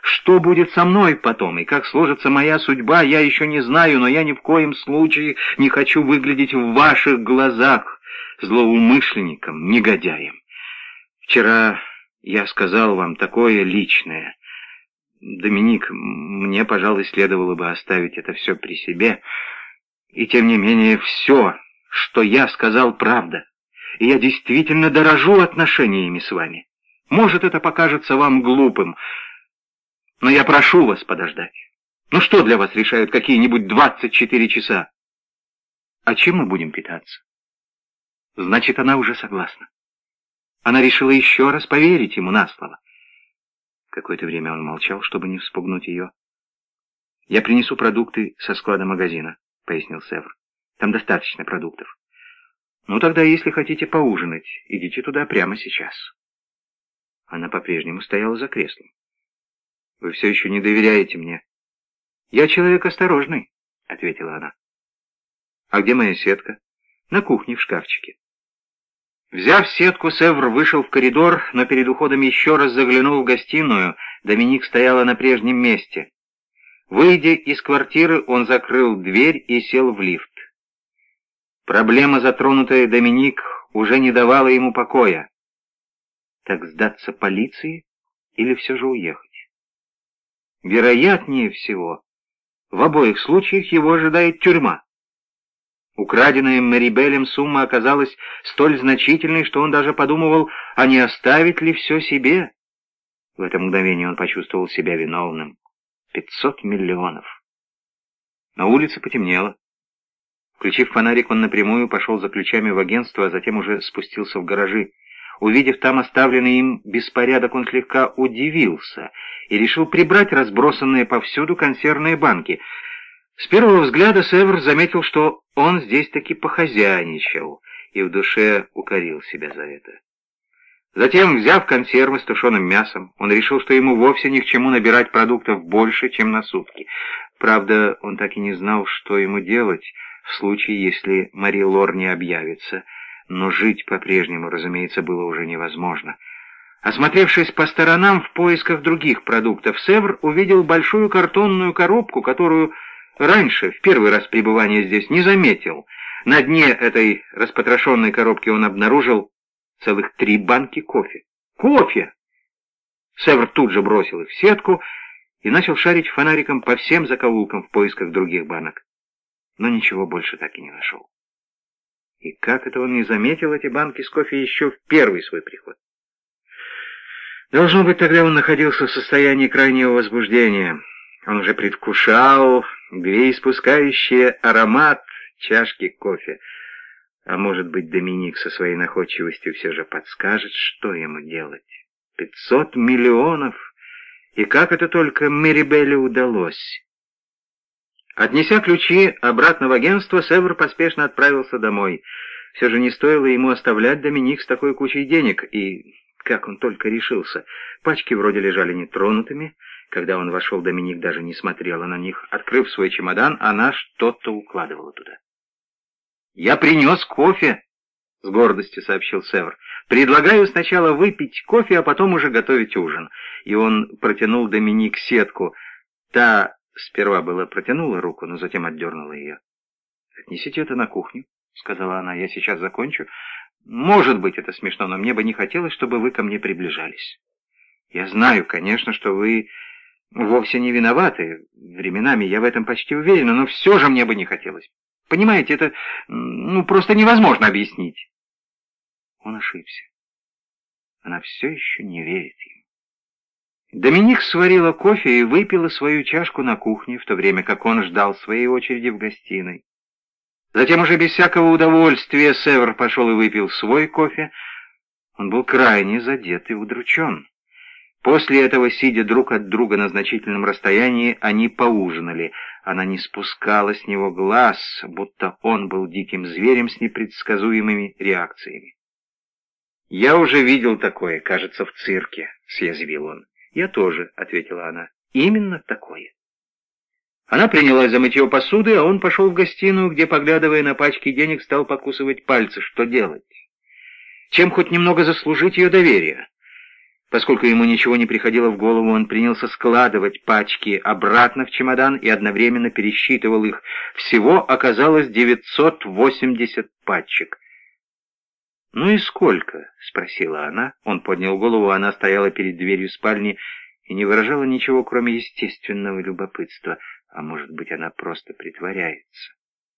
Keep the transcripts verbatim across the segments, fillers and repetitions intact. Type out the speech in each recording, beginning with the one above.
Что будет со мной потом, и как сложится моя судьба, я еще не знаю, но я ни в коем случае не хочу выглядеть в ваших глазах злоумышленником, негодяем. Вчера я сказал вам такое личное. Доминик, мне, пожалуй, следовало бы оставить это все при себе. И тем не менее, все, что я сказал, правда. И я действительно дорожу отношениями с вами. Может, это покажется вам глупым, но я прошу вас подождать. Ну что для вас решают какие-нибудь двадцать четыре часа? А чем мы будем питаться? Значит, она уже согласна. Она решила еще раз поверить ему на слово. Какое-то время он молчал, чтобы не вспугнуть ее. «Я принесу продукты со склада магазина», — пояснил Севр. «Там достаточно продуктов. Ну тогда, если хотите поужинать, идите туда прямо сейчас». Она по-прежнему стояла за креслом. «Вы все еще не доверяете мне?» «Я человек осторожный», — ответила она. «А где моя сетка?» «На кухне в шкафчике». Взяв сетку, Севр вышел в коридор, но перед уходом еще раз заглянул в гостиную. Доминик стояла на прежнем месте. Выйдя из квартиры, он закрыл дверь и сел в лифт. Проблема, затронутая Доминик, уже не давала ему покоя. Так сдаться полиции или все же уехать? Вероятнее всего, в обоих случаях его ожидает тюрьма. Украденная Мэрибелем сумма оказалась столь значительной, что он даже подумывал, а не оставить ли все себе. В это мгновение он почувствовал себя виновным. Пятьсот миллионов. На улице потемнело. Включив фонарик, он напрямую пошел за ключами в агентство, а затем уже спустился в гаражи. Увидев там оставленный им беспорядок, он слегка удивился и решил прибрать разбросанные повсюду консервные банки. С первого взгляда Севр заметил, что он здесь таки похозяйничал, и в душе укорил себя за это. Затем, взяв консервы с тушеным мясом, он решил, что ему вовсе ни к чему набирать продуктов больше, чем на сутки. Правда, он так и не знал, что ему делать в случае, если Мари Лор не объявится, но жить по-прежнему, разумеется, было уже невозможно. Осмотревшись по сторонам в поисках других продуктов, Севр увидел большую картонную коробку, которую раньше, в первый раз пребывания здесь, не заметил. На дне этой распотрошенной коробки он обнаружил целых три банки кофе. Кофе! Севр тут же бросил их в сетку и начал шарить фонариком по всем закоулкам в поисках других банок. Но ничего больше так и не нашел. И как это он не заметил эти банки с кофе еще в первый свой приход? Должно быть, тогда он находился в состоянии крайнего возбуждения. Он уже предвкушал грееспускающий аромат чашки кофе. А может быть, Доминик со своей находчивостью все же подскажет, что ему делать. Пятьсот миллионов! И как это только Мэрибелле удалось? Отнеся ключи обратно в агентство, Севр поспешно отправился домой. Все же не стоило ему оставлять Доминик с такой кучей денег, и как он только решился. Пачки вроде лежали нетронутыми. Когда он вошел, Доминик даже не смотрела на них. Открыв свой чемодан, она что-то укладывала туда. «Я принес кофе», — с гордостью сообщил Севр. «Предлагаю сначала выпить кофе, а потом уже готовить ужин». И он протянул Доминик сетку. Та сперва была протянула руку, но затем отдернула ее. «Отнесите это на кухню», — сказала она. «Я сейчас закончу. Может быть, это смешно, но мне бы не хотелось, чтобы вы ко мне приближались. Я знаю, конечно, что вы вовсе не виноваты. Временами я в этом почти уверена, но все же мне бы не хотелось. Понимаете, это ну просто невозможно объяснить». Он ошибся. Она все еще не верит ему. Доминик сварила кофе и выпила свою чашку на кухне, в то время как он ждал своей очереди в гостиной. Затем уже без всякого удовольствия Севр пошел и выпил свой кофе. Он был крайне задет и удручен. После этого, сидя друг от друга на значительном расстоянии, они поужинали. Она не спускала с него глаз, будто он был диким зверем с непредсказуемыми реакциями. «Я уже видел такое, кажется, в цирке», — съязвил он. «Я тоже», — ответила она. «Именно такое». Она принялась за мытье посуды, а он пошел в гостиную, где, поглядывая на пачки денег, стал покусывать пальцы. Что делать? Чем хоть немного заслужить ее доверие? Поскольку ему ничего не приходило в голову, он принялся складывать пачки обратно в чемодан и одновременно пересчитывал их. Всего оказалось девятьсот восемьдесят пачек. «Ну и сколько?» — спросила она. Он поднял голову, она стояла перед дверью спальни и не выражала ничего, кроме естественного любопытства. А может быть, она просто притворяется?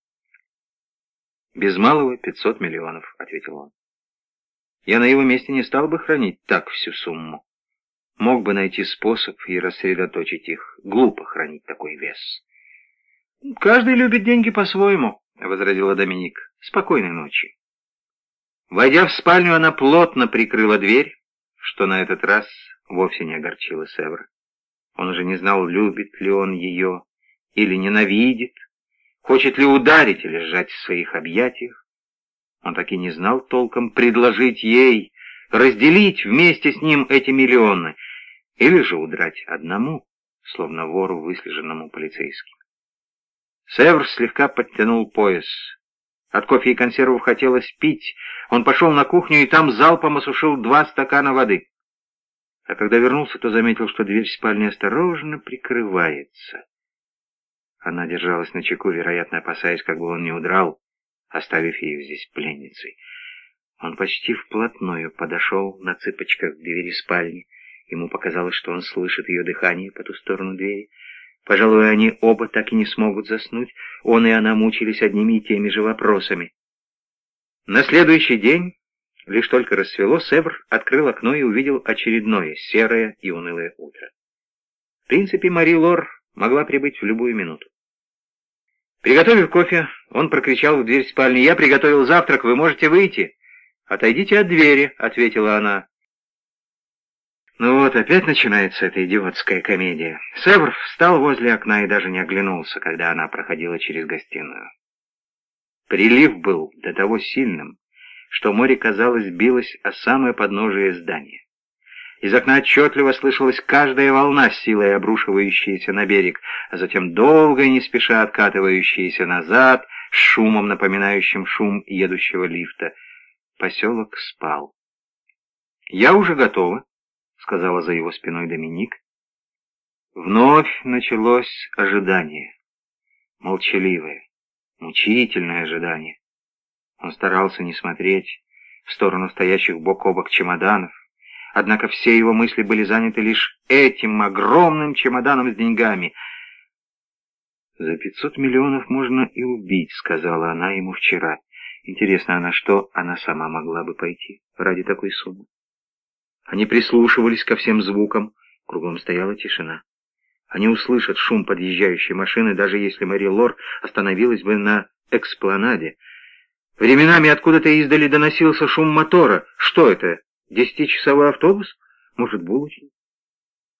«Без малого пятьсот миллионов», — ответил он. «Я на его месте не стал бы хранить так всю сумму. Мог бы найти способ и рассредоточить их. Глупо хранить такой вес». «Каждый любит деньги по-своему», — возразила Доминик. «Спокойной ночи». Войдя в спальню, она плотно прикрыла дверь, что на этот раз вовсе не огорчило Севра. Он уже не знал, любит ли он ее или ненавидит, хочет ли ударить или сжать в своих объятиях. Он так и не знал толком, предложить ей, разделить вместе с ним эти миллионы, или же удрать одному, словно вору, выслеженному полицейским. Севр слегка подтянул пояс. От кофе и консервов хотелось пить. Он пошел на кухню и там залпом осушил два стакана воды. А когда вернулся, то заметил, что дверь спальни осторожно прикрывается. Она держалась начеку, вероятно, опасаясь, как бы он не удрал, оставив ее здесь пленницей. Он почти вплотную подошел на цыпочках к двери спальни. Ему показалось, что он слышит ее дыхание по ту сторону двери. Пожалуй, они оба так и не смогут заснуть. Он и она мучились одними и теми же вопросами. На следующий день, лишь только рассвело, Севр открыл окно и увидел очередное серое и унылое утро. В принципе, Мари Лор могла прибыть в любую минуту. Приготовив кофе, он прокричал в дверь спальни: «Я приготовил завтрак, вы можете выйти». «Отойдите от двери», — ответила она. Ну вот, опять начинается эта идиотская комедия. Севр встал возле окна и даже не оглянулся, когда она проходила через гостиную. Прилив был до того сильным, что море, казалось, билось о самое подножие здания. Из окна отчетливо слышалась каждая волна, с силой обрушивающаяся на берег, а затем долго и не спеша откатывающаяся назад, с шумом, напоминающим шум едущего лифта. Поселок спал. «Я уже готова», — сказала за его спиной Доминик. Вновь началось ожидание. Молчаливое, мучительное ожидание. Он старался не смотреть в сторону стоящих бок о бок чемоданов, однако все его мысли были заняты лишь этим огромным чемоданом с деньгами. «За пятьсот миллионов можно и убить», — сказала она ему вчера. Интересно, а на что она сама могла бы пойти ради такой суммы? Они прислушивались ко всем звукам, кругом стояла тишина. Они услышат шум подъезжающей машины, даже если Мари Лор остановилась бы на экспланаде. Временами откуда-то издали доносился шум мотора. Что это? Десятичасовой автобус? Может, булочник?